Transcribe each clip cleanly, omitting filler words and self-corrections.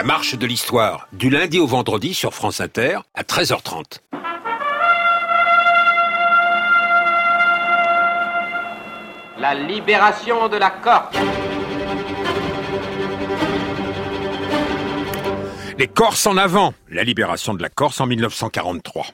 marche de l'histoire, du lundi au vendredi sur France Inter à 13h30. La libération de la Corse. Les Corses en avant, la libération de la Corse en 1943.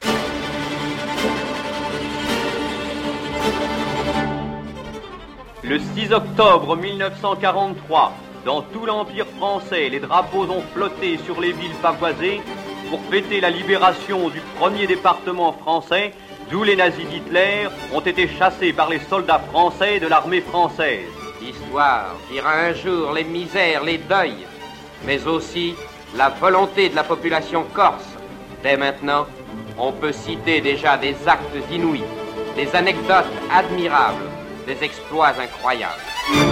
Le 6 octobre 1943, dans tout l'Empire français, les drapeaux ont flotté sur les villes pavoisées pour fêter la libération du premier département français, d'où les nazis d'Hitler ont été chassés par les soldats français de l'armée française. L'histoire dira un jour les misères, les deuils, mais aussi la volonté de la population corse. Dès maintenant, on peut citer déjà des actes inouïs, des anecdotes admirables, des exploits incroyables.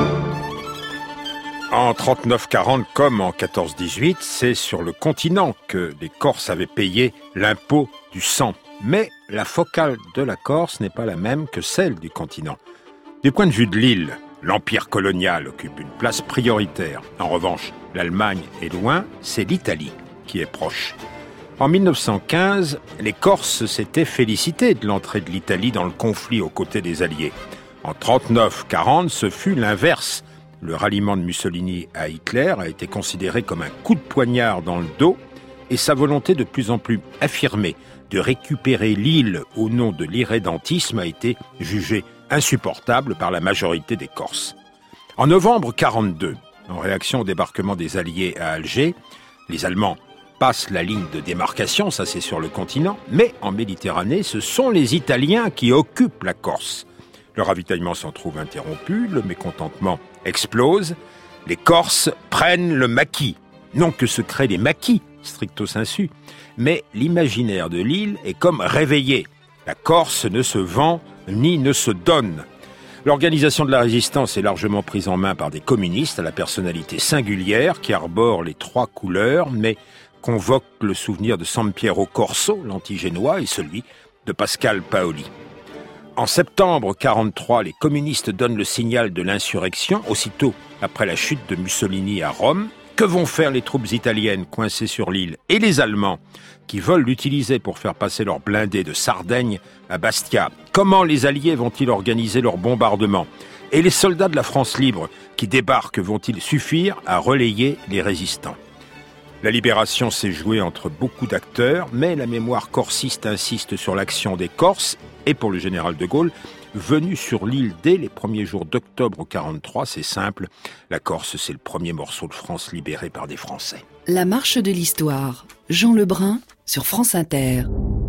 En 39-40 comme en 14-18, c'est sur le continent que les Corses avaient payé l'impôt du sang. Mais la focale de la Corse n'est pas la même que celle du continent. Du point de vue de l'île, l'empire colonial occupe une place prioritaire. En revanche, l'Allemagne est loin, c'est l'Italie qui est proche. En 1915, les Corses s'étaient félicités de l'entrée de l'Italie dans le conflit aux côtés des Alliés. En 39-40, ce fut l'inverse. Le ralliement de Mussolini à Hitler a été considéré comme un coup de poignard dans le dos et sa volonté de plus en plus affirmée de récupérer l'île au nom de l'irrédentisme a été jugée insupportable par la majorité des Corses. En novembre 42, en réaction au débarquement des Alliés à Alger, les Allemands passent la ligne de démarcation, ça c'est sur le continent, mais en Méditerranée, ce sont les Italiens qui occupent la Corse. Le ravitaillement s'en trouve interrompu, le mécontentement explose, les Corses prennent le maquis. Non que se créent les maquis, stricto sensu, mais l'imaginaire de l'île est comme réveillé. La Corse ne se vend ni ne se donne. L'organisation de la résistance est largement prise en main par des communistes à la personnalité singulière qui arborent les trois couleurs, mais convoque le souvenir de Sampiero Corso, l'anti-génois, et celui de Pascal Paoli. En septembre 1943, les communistes donnent le signal de l'insurrection, aussitôt après la chute de Mussolini à Rome. Que vont faire les troupes italiennes coincées sur l'île et les Allemands qui veulent l'utiliser pour faire passer leurs blindés de Sardaigne à Bastia? Comment les Alliés vont-ils organiser leur bombardement? Et les soldats de la France libre qui débarquent vont-ils suffire à relayer les résistants? La libération s'est jouée entre beaucoup d'acteurs, mais la mémoire corsiste insiste sur l'action des Corses et pour le général de Gaulle, venu sur l'île dès les premiers jours d'octobre 1943, c'est simple, la Corse c'est le premier morceau de France libéré par des Français. La marche de l'histoire, Jean Lebrun sur France Inter.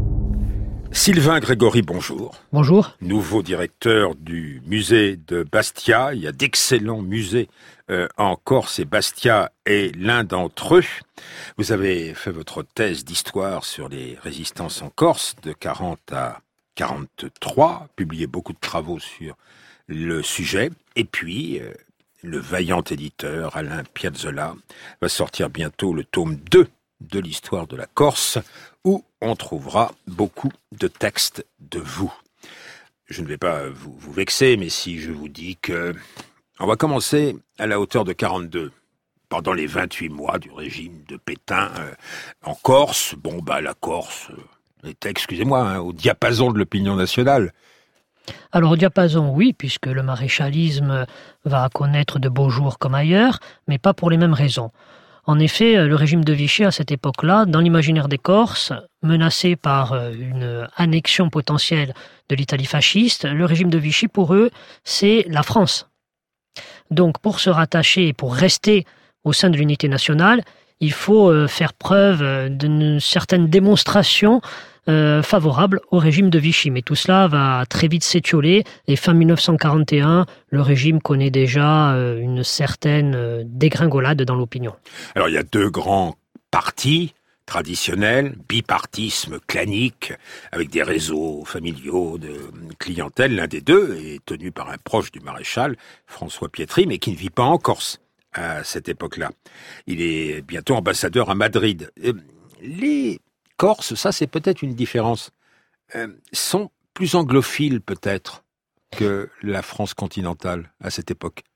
Sylvain Grégory, bonjour. Bonjour. Nouveau directeur du musée de Bastia. Il y a d'excellents musées en Corse et Bastia est l'un d'entre eux. Vous avez fait votre thèse d'histoire sur les résistances en Corse de 40 à 43, publié beaucoup de travaux sur le sujet. Et puis, le vaillant éditeur Alain Piazzolla va sortir bientôt le tome 2 de l'histoire de la Corse, où on trouvera beaucoup de textes de vous. Je ne vais pas vous vexer, mais si je vous dis que on va commencer à la hauteur de 42, pendant les 28 mois du régime de Pétain en Corse. La Corse était, excusez-moi, au diapason de l'opinion nationale. Alors au diapason, oui, puisque le maréchalisme va connaître de beaux jours comme ailleurs, mais pas pour les mêmes raisons. En effet, le régime de Vichy, à cette époque-là, dans l'imaginaire des Corses, menacé par une annexion potentielle de l'Italie fasciste, le régime de Vichy, pour eux, c'est la France. Donc, pour se rattacher et pour rester au sein de l'unité nationale, il faut faire preuve d'une certaine démonstration favorable au régime de Vichy. Mais tout cela va très vite s'étioler et fin 1941, le régime connaît déjà une certaine dégringolade dans l'opinion. Alors il y a deux grands partis traditionnels, bipartisme clanique, avec des réseaux familiaux de clientèle. L'un des deux est tenu par un proche du maréchal, François Pietri, mais qui ne vit pas en Corse à cette époque-là. Il est bientôt ambassadeur à Madrid. Les Corses, ça c'est peut-être une différence, sont plus anglophiles peut-être que la France continentale à cette époque.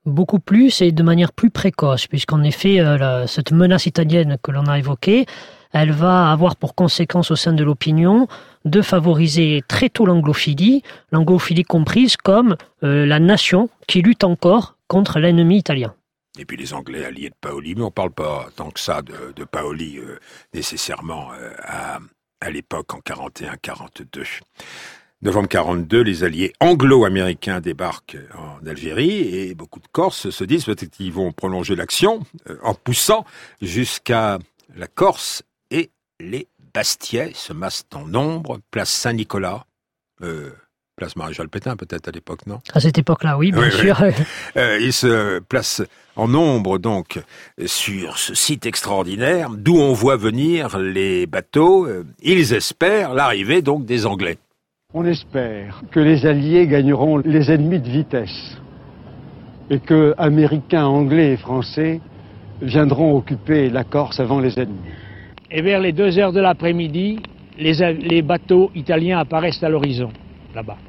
beaucoup plus et de manière plus précoce, puisqu'en effet, cette menace italienne que l'on a évoquée, elle va avoir pour conséquence au sein de l'opinion de favoriser très tôt l'anglophilie comprise comme la nation qui lutte encore contre l'ennemi italien. Et puis les Anglais alliés de Paoli, mais on ne parle pas tant que ça de Paoli nécessairement à l'époque en 41-42. Novembre 42, les alliés anglo-américains débarquent en Algérie et beaucoup de Corses se disent peut-être qu'ils vont prolonger l'action en poussant jusqu'à la Corse et les Bastiais se massent en nombre, place Saint-Nicolas, place Maréchal Pétain peut-être à l'époque, non ? À cette époque-là, oui, bien sûr. Oui. Ils se placent en nombre donc sur ce site extraordinaire d'où on voit venir les bateaux. Ils espèrent l'arrivée donc des Anglais. On espère que les Alliés gagneront les ennemis de vitesse et que Américains, Anglais et Français viendront occuper la Corse avant les ennemis. Et vers les 2 heures de l'après-midi, les bateaux italiens apparaissent à l'horizon, là-bas.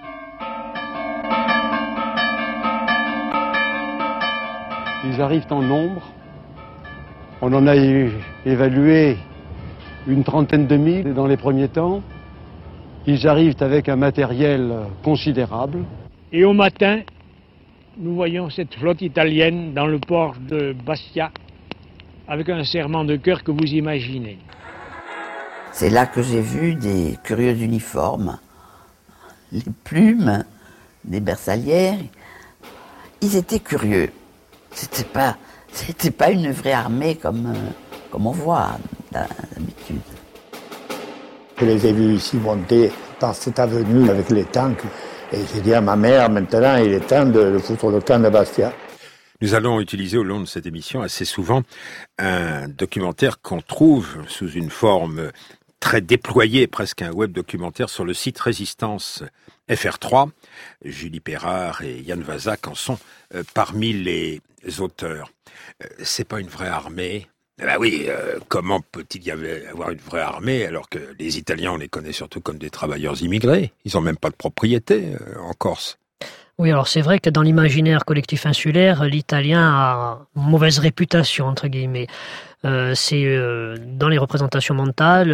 Ils arrivent en nombre. On en a évalué une 30aine de milles dans les premiers temps. Ils arrivent avec un matériel considérable. Et au matin, nous voyons cette flotte italienne dans le port de Bastia, avec un serrement de cœur que vous imaginez. C'est là que j'ai vu des curieux uniformes, les plumes, des bersaglières. Ils étaient curieux. C'était pas une vraie armée comme on voit d'habitude. Je les ai vus ici monter dans cette avenue avec les tanks. Et j'ai dit à ma mère, maintenant, il est temps de foutre le camp de Bastia. Nous allons utiliser au long de cette émission assez souvent un documentaire qu'on trouve sous une forme très déployée, presque un web documentaire sur le site Résistance FR3. Julie Perrard et Yann Vazac en sont parmi les auteurs. C'est pas une vraie armée. Ben oui, comment peut-il y avoir une vraie armée alors que les Italiens, on les connaît surtout comme des travailleurs immigrés. Ils n'ont même pas de propriété en Corse. Oui, alors c'est vrai que dans l'imaginaire collectif insulaire, l'italien a une mauvaise réputation, entre guillemets. C'est dans les représentations mentales,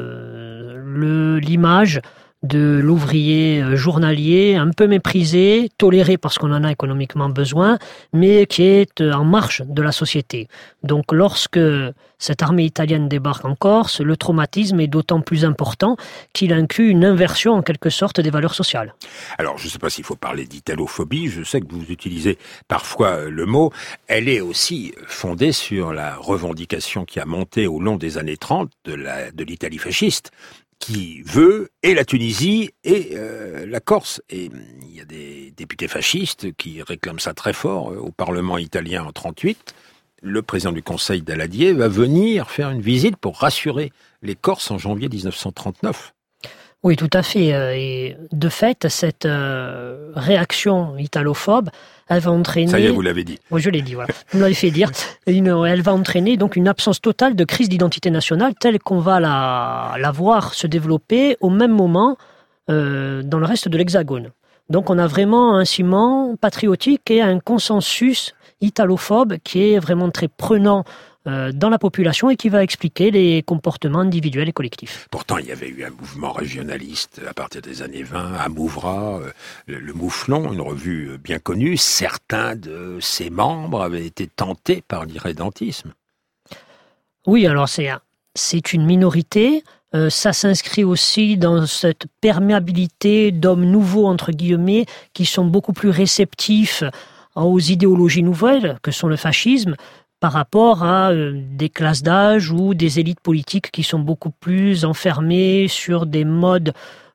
l'image de l'ouvrier journalier un peu méprisé, toléré parce qu'on en a économiquement besoin, mais qui est en marge de la société. Donc lorsque cette armée italienne débarque en Corse, le traumatisme est d'autant plus important qu'il inclut une inversion en quelque sorte des valeurs sociales. Alors je ne sais pas s'il faut parler d'italophobie, je sais que vous utilisez parfois le mot, elle est aussi fondée sur la revendication qui a monté au long des années 30 de l'Italie fasciste, qui veut et la Tunisie et la Corse. Et il y a des députés fascistes qui réclament ça très fort au Parlement italien en 1938. Le président du Conseil Daladier va venir faire une visite pour rassurer les Corses en janvier 1939. Oui, tout à fait. Et de fait, cette réaction italophobe, elle va entraîner... Ça y est, vous l'avez dit. Oui, je l'ai dit, voilà. Vous me l'avez fait dire. Elle va entraîner donc une absence totale de crise d'identité nationale telle qu'on va la voir se développer au même moment dans le reste de l'Hexagone. Donc on a vraiment un ciment patriotique et un consensus italophobe qui est vraiment très prenant dans la population et qui va expliquer les comportements individuels et collectifs. Pourtant, il y avait eu un mouvement régionaliste à partir des années 20, à Mouvra, le Mouflon, une revue bien connue. Certains de ses membres avaient été tentés par l'irrédentisme. Oui, alors c'est une minorité. Ça s'inscrit aussi dans cette perméabilité d'hommes nouveaux, entre guillemets, qui sont beaucoup plus réceptifs aux idéologies nouvelles, que sont le fascisme, par rapport à des classes d'âge ou des élites politiques qui sont beaucoup plus enfermées sur des modes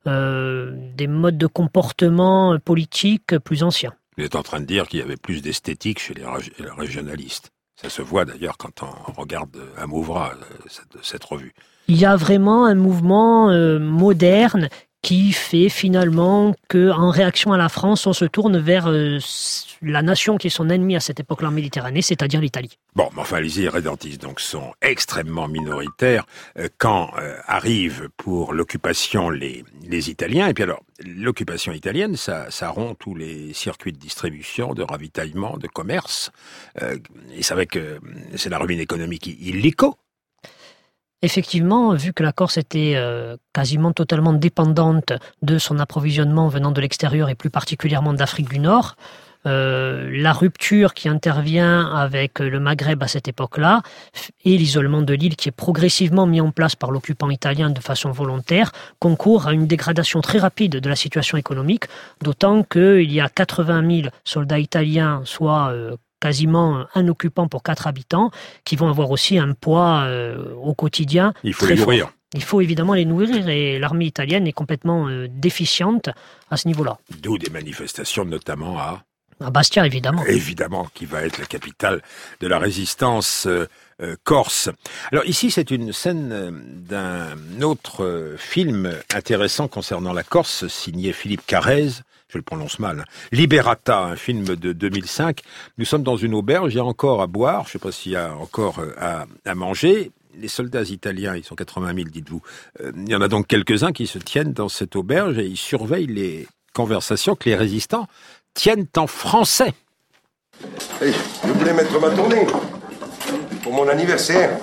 de comportement politique plus anciens. Vous êtes en train de dire qu'il y avait plus d'esthétique chez les régionalistes. Ça se voit d'ailleurs quand on regarde à Mouvra cette revue. Il y a vraiment un mouvement moderne qui fait finalement qu'en réaction à la France, on se tourne vers la nation qui est son ennemi à cette époque-là en Méditerranée, c'est-à-dire l'Italie. Bon, mais enfin, les irrédentistes donc sont extrêmement minoritaires quand arrivent pour l'occupation les Italiens. Et puis alors, l'occupation italienne, ça rompt tous les circuits de distribution, de ravitaillement, de commerce. Et c'est vrai que c'est la ruine économique illico. Effectivement, vu que la Corse était quasiment totalement dépendante de son approvisionnement venant de l'extérieur et plus particulièrement d'Afrique du Nord, la rupture qui intervient avec le Maghreb à cette époque-là et l'isolement de l'île qui est progressivement mis en place par l'occupant italien de façon volontaire concourt à une dégradation très rapide de la situation économique, d'autant qu'il y a 80 000 soldats italiens, soit quasiment un occupant pour 4 habitants, qui vont avoir aussi un poids au quotidien. Il faut les nourrir. Il faut évidemment les nourrir et l'armée italienne est complètement déficiente à ce niveau-là. D'où des manifestations notamment à Bastia, évidemment. Évidemment, qui va être la capitale de la résistance corse. Alors ici, c'est une scène d'un autre film intéressant concernant la Corse, signé Philippe Carrez. Je le prononce mal. Hein. Liberata, un film de 2005. Nous sommes dans une auberge, il y a encore à boire, je ne sais pas s'il y a encore à manger. Les soldats italiens, ils sont 80 000, dites-vous. Il y en a donc quelques-uns qui se tiennent dans cette auberge et ils surveillent les conversations que les résistants tiennent en français. Hey, je voulais mettre ma tournée pour mon anniversaire.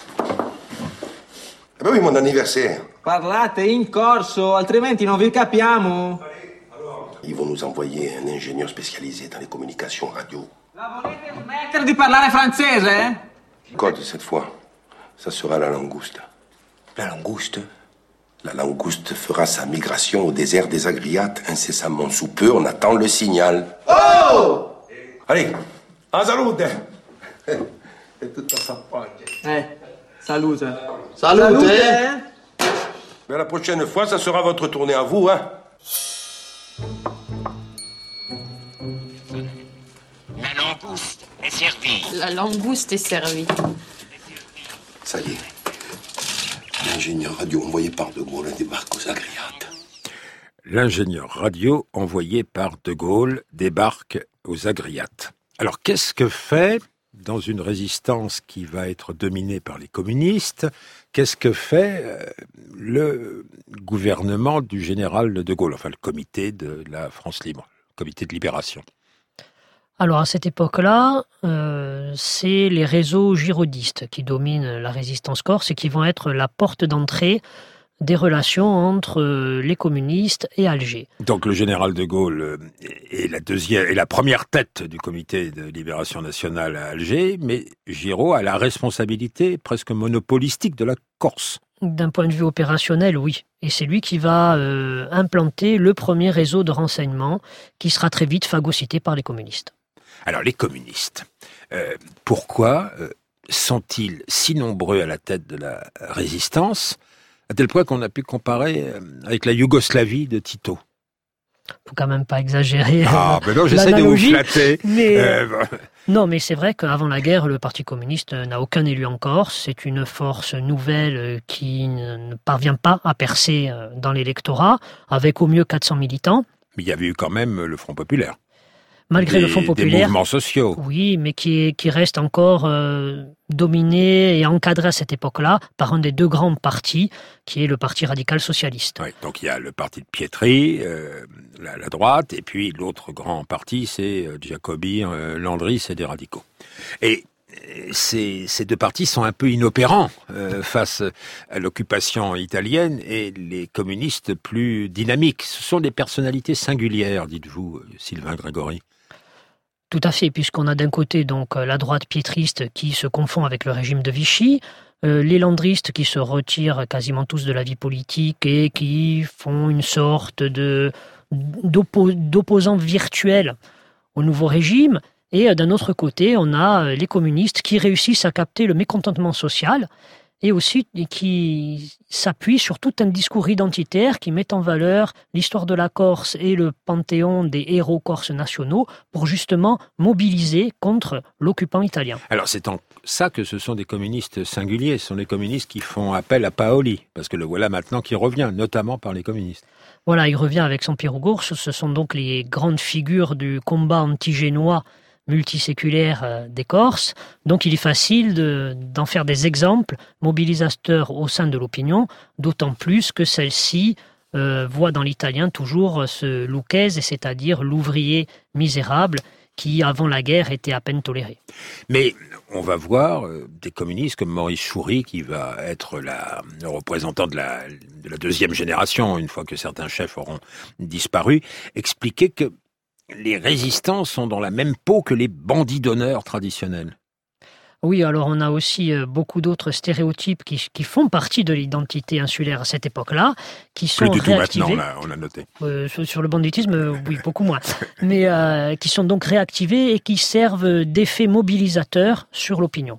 Eh ben oui, mon anniversaire. Parlate in corso, altrimenti non vi capiamo. Ils vont nous envoyer un ingénieur spécialisé dans les communications radio. La volete smettere di parlare francese? Code cette fois, ça sera la langouste. La langouste? La langouste fera sa migration au désert des Agriates incessamment sous peu. On attend le signal. Oh! Allez, en salute! Et tout à sa poche. Salute. Salute! Mais la prochaine fois, ça sera votre tournée à vous, hein? La langouste est servie. La langouste est servie. Ça y est. L'ingénieur radio envoyé par De Gaulle débarque aux Agriates. L'ingénieur radio envoyé par De Gaulle débarque aux Agriates. Alors, qu'est-ce que fait, dans une résistance qui va être dominée par les communistes, qu'est-ce que fait le gouvernement du général De Gaulle, enfin le comité de la France libre, le comité de libération? Alors à cette époque-là, c'est les réseaux girodistes qui dominent la résistance corse et qui vont être la porte d'entrée des relations entre les communistes et Alger. Donc le général de Gaulle est la première tête du comité de libération nationale à Alger, mais Giraud a la responsabilité presque monopolistique de la Corse. D'un point de vue opérationnel, oui. Et c'est lui qui va implanter le premier réseau de renseignement qui sera très vite phagocyté par les communistes. Alors les communistes, pourquoi sont-ils si nombreux à la tête de la résistance, à tel point qu'on a pu comparer avec la Yougoslavie de Tito? Faut quand même pas exagérer. Ah, ben non, j'essaie de vous flatter. Mais non, mais c'est vrai qu'avant la guerre, le Parti communiste n'a aucun élu en Corse. C'est une force nouvelle qui ne parvient pas à percer dans l'électorat, avec au mieux 400 militants. Mais il y avait eu quand même le Front populaire. Malgré le Front populaire. Des mouvements sociaux. Oui, mais qui reste encore dominé et encadré à cette époque-là par un des deux grands partis, qui est le Parti radical socialiste. Oui, donc il y a le parti de Pietri, la droite, et puis l'autre grand parti, c'est Jacobi, Landry, c'est des radicaux. Et ces deux partis sont un peu inopérants face à l'occupation italienne et les communistes plus dynamiques. Ce sont des personnalités singulières, dites-vous, Sylvain Grégory. Tout à fait, puisqu'on a d'un côté donc la droite piétriste qui se confond avec le régime de Vichy, les landristes qui se retirent quasiment tous de la vie politique et qui font une sorte d'opposants virtuels au nouveau régime. Et d'un autre côté, on a les communistes qui réussissent à capter le mécontentement social et aussi qui s'appuie sur tout un discours identitaire qui met en valeur l'histoire de la Corse et le panthéon des héros corses nationaux pour justement mobiliser contre l'occupant italien. Alors c'est en ça que ce sont des communistes singuliers, ce sont les communistes qui font appel à Paoli, parce que le voilà maintenant qui revient, notamment par les communistes. Voilà, il revient avec son Pirougours, ce sont donc les grandes figures du combat anti-génois multiséculaire des Corses, donc il est facile d'en faire des exemples mobilisateurs au sein de l'opinion, d'autant plus que celle-ci voit dans l'italien toujours ce Lucchese, c'est-à-dire l'ouvrier misérable qui, avant la guerre, était à peine toléré. Mais on va voir des communistes comme Maurice Choury, qui va être le représentant de la deuxième génération, une fois que certains chefs auront disparu, expliquer que les résistants sont dans la même peau que les bandits d'honneur traditionnels. Oui, alors on a aussi beaucoup d'autres stéréotypes qui font partie de l'identité insulaire à cette époque-là, qui sont plus du réactivés. tout maintenant, on a noté. Sur le banditisme, oui, beaucoup moins. Mais qui sont donc réactivés et qui servent d'effet mobilisateur sur l'opinion.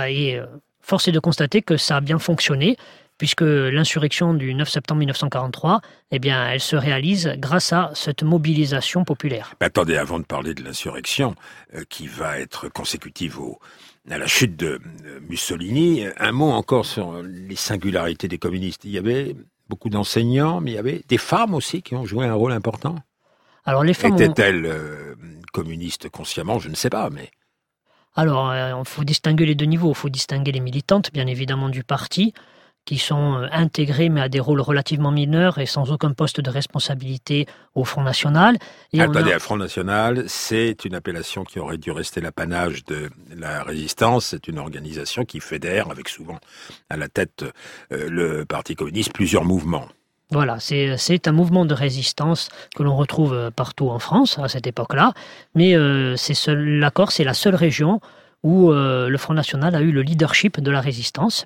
Force est de constater que ça a bien fonctionné, puisque l'insurrection du 9 septembre 1943, eh bien, elle se réalise grâce à cette mobilisation populaire. Mais attendez, avant de parler de l'insurrection, qui va être consécutive à la chute de Mussolini, un mot encore sur les singularités des communistes. Il y avait beaucoup d'enseignants, mais il y avait des femmes aussi qui ont joué un rôle important. Alors les femmes étaient-elles communistes consciemment? Je ne sais pas, mais... Alors, il faut distinguer les deux niveaux. Il faut distinguer les militantes, bien évidemment, du parti, qui sont intégrés mais à des rôles relativement mineurs et sans aucun poste de responsabilité au Front National. Attendez, Front National, c'est une appellation qui aurait dû rester l'apanage de la résistance. C'est une organisation qui fédère, avec souvent à la tête le Parti communiste, plusieurs mouvements. Voilà, c'est un mouvement de résistance que l'on retrouve partout en France à cette époque-là, mais la Corse est la seule région où le Front National a eu le leadership de la résistance.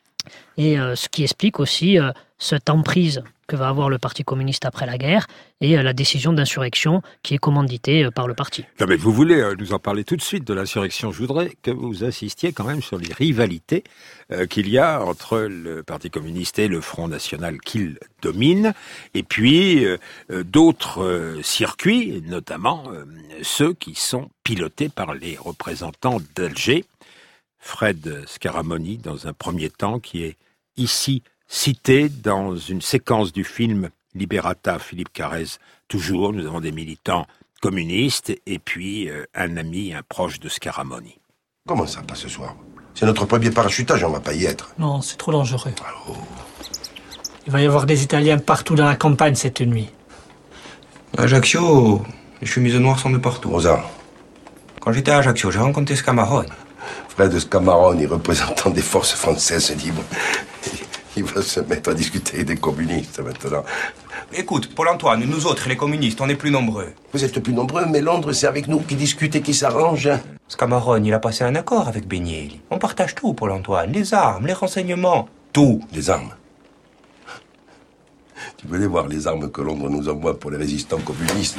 Et ce qui explique aussi cette emprise que va avoir le Parti communiste après la guerre et la décision d'insurrection qui est commanditée par le parti. Non mais vous voulez nous en parler tout de suite de l'insurrection. Je voudrais que vous insistiez quand même sur les rivalités qu'il y a entre le Parti communiste et le Front National qu'il domine, et puis d'autres circuits, notamment ceux qui sont pilotés par les représentants d'Alger. Fred Scaramoni, dans un premier temps, qui est ici cité dans une séquence du film Liberata, Philippe Carrez. Toujours, nous avons des militants communistes et puis un ami, un proche de Scaramoni. Comment ça, pas ce soir? C'est notre premier parachutage, on va pas y être. Non, c'est trop dangereux. Oh. Il va y avoir des Italiens partout dans la campagne cette nuit. À Ajaccio, les chemises noires sont de partout. Rosa. Quand j'étais à Ajaccio, j'ai rencontré Scamarone. Fred Scamarone, représentant des forces françaises libres. Il va se mettre à discuter avec des communistes maintenant. Écoute, Paul-Antoine, nous autres, les communistes, on est plus nombreux. Vous êtes plus nombreux, mais Londres, c'est avec nous qui discute et qui s'arrange. Scamarone, il a passé un accord avec Benielli. On partage tout, Paul-Antoine. Les armes, les renseignements. Tout. Les armes. Tu veux les voir, les armes que Londres nous envoie pour les résistants communistes?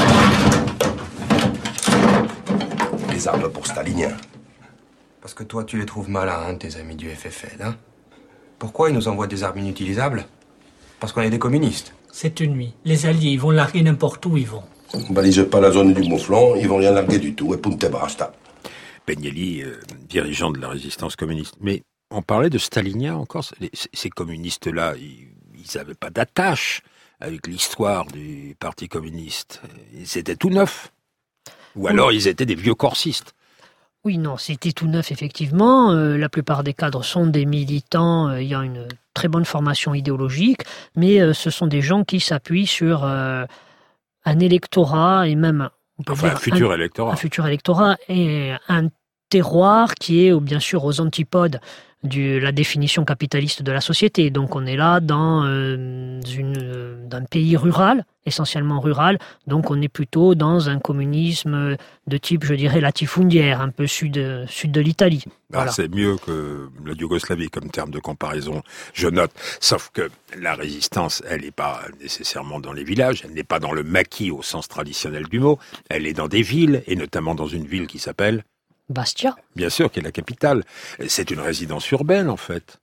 Les armes pour staliniens. Parce que toi, tu les trouves malins, hein, tes amis du FFL, hein? Pourquoi ils nous envoient des armes inutilisables? Parce qu'on est des communistes. Cette nuit, les Alliés, ils vont larguer n'importe où ils vont. On balise pas la zone du Mouflon, ils vont rien larguer du tout, et punte basta. Benielli, dirigeant de la résistance communiste. Mais on parlait de staliniens encore. Ces communistes-là, ils n'avaient pas d'attache avec l'histoire du Parti communiste. C'était tout neuf. Ou alors ils étaient des vieux corsistes. Oui, non, c'était tout neuf, effectivement. La plupart des cadres sont des militants ayant une très bonne formation idéologique, mais ce sont des gens qui s'appuient sur un électorat et même... un futur électorat. Un futur électorat et un terroir qui est, bien sûr, aux antipodes de la définition capitaliste de la société. Donc on est là dans un pays rural, essentiellement rural, donc on est plutôt dans un communisme de type, je dirais, latifundiaire, un peu sud de l'Italie. Voilà. C'est mieux que la Yougoslavie comme terme de comparaison, je note. Sauf que la résistance, elle n'est pas nécessairement dans les villages, elle n'est pas dans le maquis au sens traditionnel du mot, elle est dans des villes, et notamment dans une ville qui s'appelle... Bastia. Bien sûr, qui est la capitale. C'est une résidence urbaine, en fait.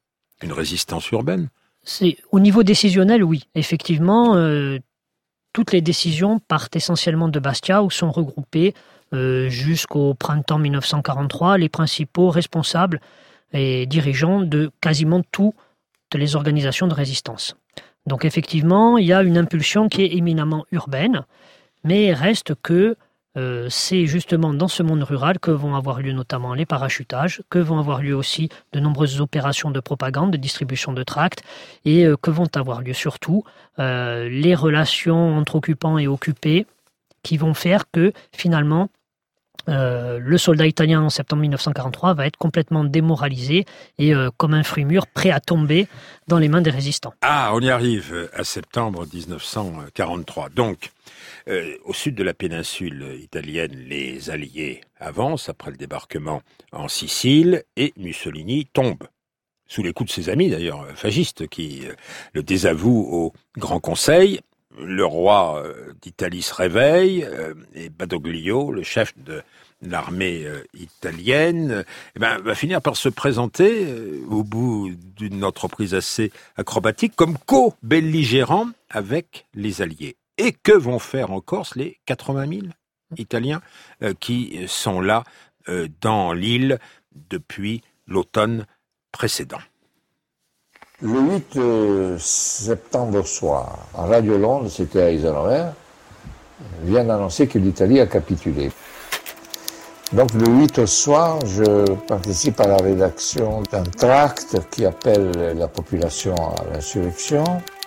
une résistance urbaine. Au niveau décisionnel, oui. Effectivement, toutes les décisions partent essentiellement de Bastia, où sont regroupés jusqu'au printemps 1943 les principaux responsables et dirigeants de quasiment toutes les organisations de résistance. Donc effectivement, il y a une impulsion qui est éminemment urbaine, mais il reste que c'est justement dans ce monde rural que vont avoir lieu notamment les parachutages, que vont avoir lieu aussi de nombreuses opérations de propagande, de distribution de tracts, et que vont avoir lieu surtout les relations entre occupants et occupés, qui vont faire que finalement le soldat italien en septembre 1943 va être complètement démoralisé et comme un fruit mûr prêt à tomber dans les mains des résistants. Ah, on y arrive à septembre 1943. Donc, au sud de la péninsule italienne, les Alliés avancent après le débarquement en Sicile et Mussolini tombe. Sous les coups de ses amis, d'ailleurs, fascistes, qui le désavouent au Grand Conseil. Le roi d'Italie se réveille et Badoglio, le chef de l'armée italienne, va finir par se présenter au bout d'une entreprise assez acrobatique comme co-belligérant avec les Alliés. Et que vont faire en Corse les 80 000 Italiens qui sont là dans l'île depuis l'automne précédent? Le 8 septembre au soir, à Radio Londres, c'était à Eisenhower, vient d'annoncer que l'Italie a capitulé. Donc le 8 au soir, je participe à la rédaction d'un tract qui appelle la population à l'insurrection.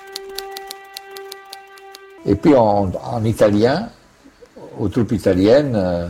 Et puis en italien, aux troupes italiennes,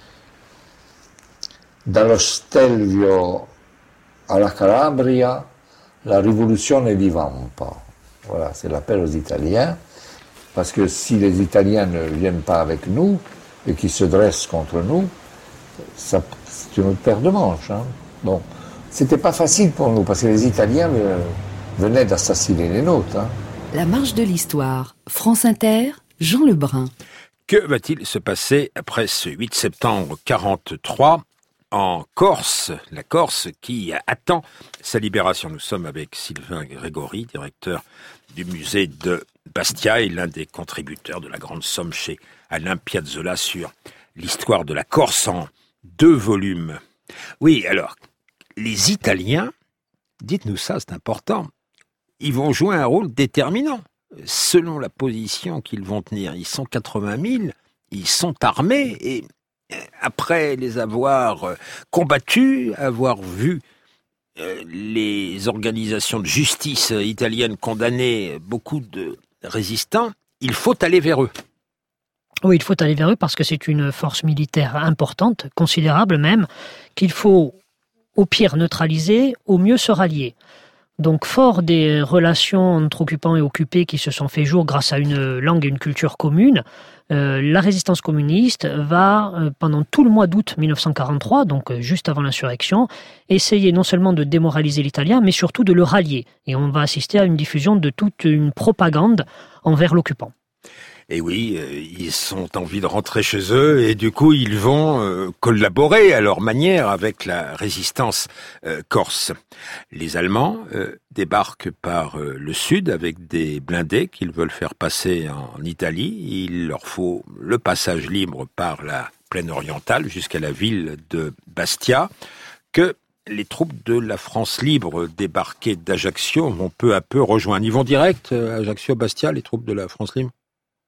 dallo Stelvio alla Calabria, la rivoluzione divampa. Voilà, c'est l'appel aux Italiens, parce que si les Italiens ne viennent pas avec nous et qu'ils se dressent contre nous, c'est une autre paire de manches. Hein. Bon, c'était pas facile pour nous, parce que les Italiens venaient d'assassiner les nôtres. Hein. La marche de l'histoire. France Inter, Jean Lebrun. Que va-t-il se passer après ce 8 septembre 1943 en Corse, la Corse qui attend sa libération? Nous sommes avec Sylvain Grégory, directeur du musée de Bastia et l'un des contributeurs de la grande somme chez Alain Piazzolla sur l'histoire de la Corse en 2 volumes. Oui, alors, les Italiens, dites-nous ça, c'est important, ils vont jouer un rôle déterminant. Selon la position qu'ils vont tenir, ils sont 80 000, ils sont armés et après les avoir combattus, avoir vu les organisations de justice italiennes condamner beaucoup de résistants, il faut aller vers eux. Oui, il faut aller vers eux parce que c'est une force militaire importante, considérable même, qu'il faut au pire neutraliser, au mieux se rallier. Donc, fort des relations entre occupants et occupés qui se sont fait jour grâce à une langue et une culture commune, la résistance communiste va, pendant tout le mois d'août 1943, donc juste avant l'insurrection, essayer non seulement de démoraliser l'italien, mais surtout de le rallier. Et on va assister à une diffusion de toute une propagande envers l'occupant. Et oui, ils ont envie de rentrer chez eux et du coup ils vont collaborer à leur manière avec la résistance corse. Les Allemands débarquent par le sud avec des blindés qu'ils veulent faire passer en Italie. Il leur faut le passage libre par la plaine orientale jusqu'à la ville de Bastia que les troupes de la France libre débarquées d'Ajaccio vont peu à peu rejoindre. Ils vont direct Ajaccio-Bastia, les troupes de la France libre?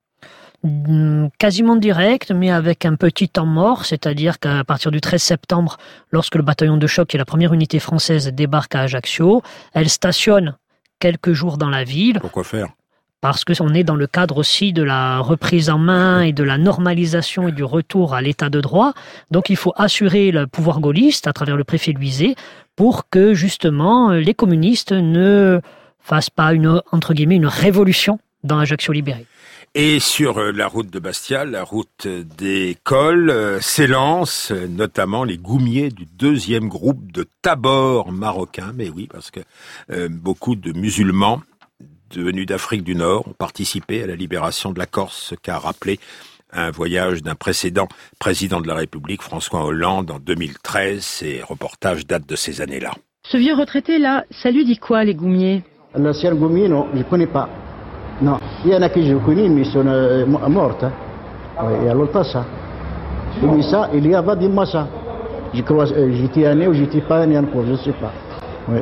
Quasiment direct, mais avec un petit temps mort, c'est-à-dire qu'à partir du 13 septembre, lorsque le bataillon de choc et la première unité française débarquent à Ajaccio, elle stationne quelques jours dans la ville. Pourquoi faire ? Parce qu'on est dans le cadre aussi de la reprise en main et de la normalisation et du retour à l'état de droit. Donc il faut assurer le pouvoir gaulliste à travers le préfet Luizet pour que justement les communistes ne fassent pas entre guillemets une révolution dans Ajaccio libéré. Et sur la route de Bastia, la route des cols, s'élancent notamment les goumiers du 2e groupe de Tabor marocain. Mais oui, parce que beaucoup de musulmans venus d'Afrique du Nord ont participé à la libération de la Corse, ce qu'a rappelé un voyage d'un précédent président de la République, François Hollande, en 2013. Ces reportages datent de ces années-là. Ce vieux retraité-là, ça lui dit quoi, les Goumiers? L'ancien Goumier, non, je ne connais pas. Non, il y en a que je connais, mais ils sont morts. Hein. Oui, il y a longtemps ça. Mais ça, il y a, dis-moi ça. Je crois, j'étais né ou j'étais pas né encore, je ne sais pas. Oui.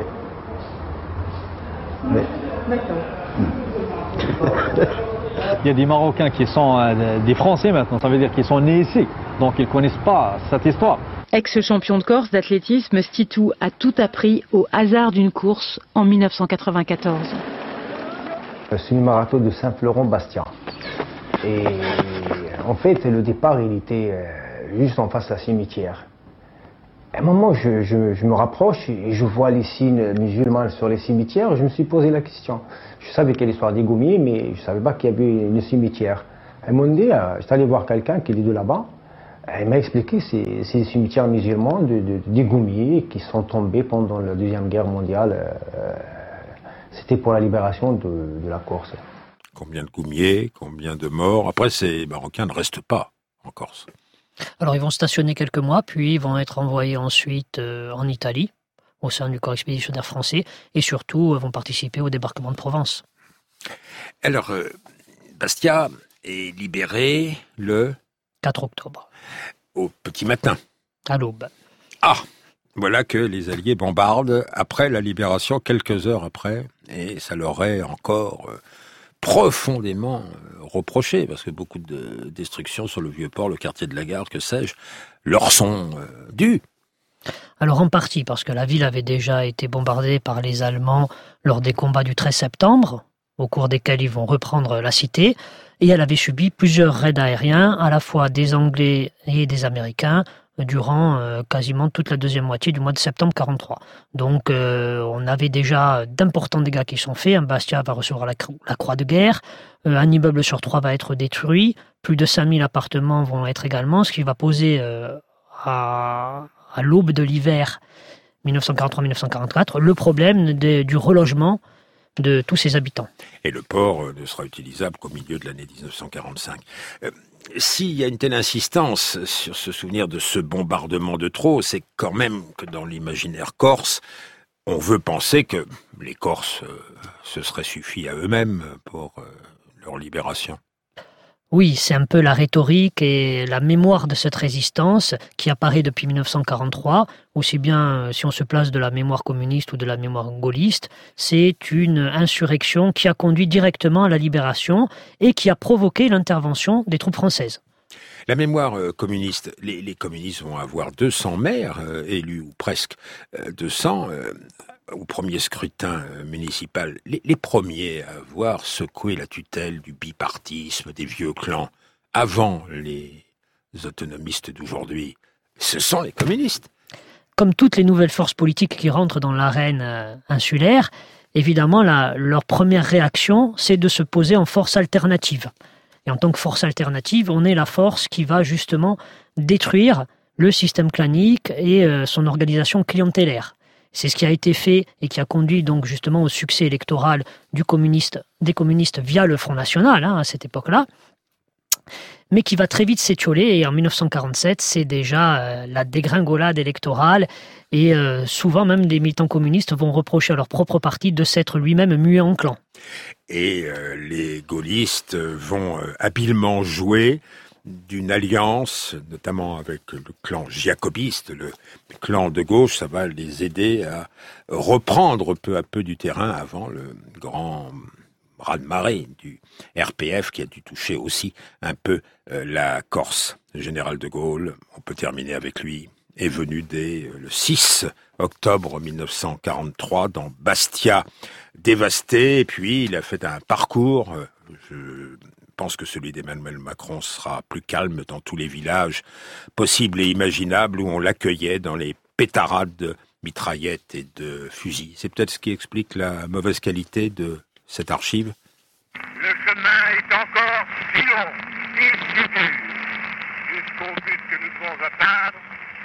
Oui. D'accord. Il y a des Marocains qui sont des Français maintenant, ça veut dire qu'ils sont nés ici, donc ils ne connaissent pas cette histoire. Ex-champion de Corse d'athlétisme, Stitou a tout appris au hasard d'une course en 1994. C'est une marathon de Saint-Florent-Bastia. Et en fait, le départ, il était juste en face d'un cimetière. À un moment, je me rapproche et je vois les signes musulmans sur les cimetières. Je me suis posé la question. Je savais qu'il y a l'histoire des Goumiers, mais je ne savais pas qu'il y avait un cimetière. À un moment donné, j'étais allé voir quelqu'un qui est de là-bas. Il m'a expliqué que c'est des cimetières musulmans des Goumiers qui sont tombés pendant la Deuxième Guerre mondiale. C'était pour la libération de la Corse. Combien de Goumiers, combien de morts? Après, ces Marocains ne restent pas en Corse. Alors, ils vont stationner quelques mois, puis ils vont être envoyés ensuite en Italie, au sein du corps expéditionnaire français, et surtout vont participer au débarquement de Provence. Alors, Bastia est libéré le 4 octobre. Au petit matin. À l'aube. Ah, voilà que les Alliés bombardent après la libération, quelques heures après, et ça leur est encore profondément reproché, parce que beaucoup de destructions sur le Vieux-Port, le quartier de la Gare, que sais-je, leur sont dues. Alors en partie parce que la ville avait déjà été bombardée par les Allemands lors des combats du 13 septembre, au cours desquels ils vont reprendre la cité, et elle avait subi plusieurs raids aériens, à la fois des Anglais et des Américains, durant quasiment toute la deuxième moitié du mois de septembre 1943. Donc on avait déjà d'importants dégâts qui sont faits. Bastia va recevoir la croix de guerre, un immeuble sur 3 va être détruit, plus de 5000 appartements vont être également, ce qui va poser à l'aube de l'hiver 1943-1944 le problème du relogement de tous ces habitants. Et le port ne sera utilisable qu'au milieu de l'année 1945. S'il y a une telle insistance sur ce souvenir de ce bombardement de trop, c'est quand même que dans l'imaginaire corse, on veut penser que les Corses se seraient suffi à eux-mêmes pour leur libération. Oui, c'est un peu la rhétorique et la mémoire de cette résistance qui apparaît depuis 1943, aussi bien si on se place de la mémoire communiste ou de la mémoire gaulliste, c'est une insurrection qui a conduit directement à la libération et qui a provoqué l'intervention des troupes françaises. La mémoire communiste, les communistes vont avoir 200 maires élus, ou presque 200, au premier scrutin municipal, les premiers à avoir secoué la tutelle du bipartisme, des vieux clans, avant les autonomistes d'aujourd'hui, ce sont les communistes. Comme toutes les nouvelles forces politiques qui rentrent dans l'arène insulaire, évidemment, leur première réaction, c'est de se poser en force alternative. Et en tant que force alternative, on est la force qui va justement détruire le système clanique et son organisation clientélaire. C'est ce qui a été fait et qui a conduit donc justement au succès électoral des communistes via le Front National à cette époque-là, mais qui va très vite s'étioler. Et en 1947, c'est déjà la dégringolade électorale et souvent même des militants communistes vont reprocher à leur propre parti de s'être lui-même mué en clan. Et les gaullistes vont habilement jouer d'une alliance, notamment avec le clan jacobiste, le clan de gauche, ça va les aider à reprendre peu à peu du terrain avant le grand raz-de-marée du RPF qui a dû toucher aussi un peu la Corse. Le général de Gaulle, on peut terminer avec lui, est venu dès le 6 octobre 1943 dans Bastia, dévasté, et puis il a fait un parcours, je pense que celui d'Emmanuel Macron sera plus calme dans tous les villages possibles et imaginables où on l'accueillait dans les pétarades de mitraillettes et de fusils. C'est peut-être ce qui explique la mauvaise qualité de cette archive. Le chemin est encore si long et si dur jusqu'au but que nous devons atteindre.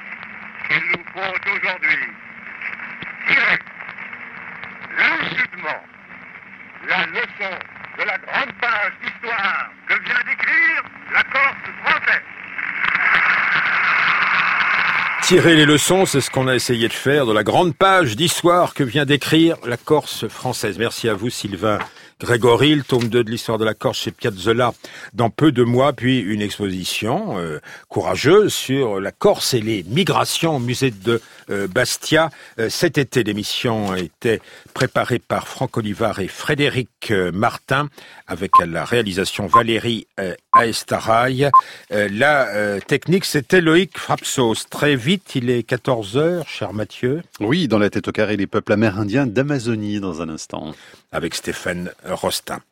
Il nous faut aujourd'hui tirer lucidement la leçon de la grande page d'histoire que vient d'écrire la Corse française. Tirer les leçons, c'est ce qu'on a essayé de faire de la grande page d'histoire que vient d'écrire la Corse française. Merci à vous, Sylvain Grégory, le tome 2 de l'histoire de la Corse chez Piazzolla dans peu de mois, puis une exposition courageuse sur la Corse et les migrations au musée de Bastia. Cet été, l'émission a été préparée par Franck Olivard et Frédéric Martin, avec à la réalisation Valérie Aestaraï. La technique, c'était Loïc Frapsos. Très vite, il est 14h, cher Mathieu. Oui, dans la tête au carré, les peuples amérindiens d'Amazonie dans un instant. Avec Stéphane Rostin.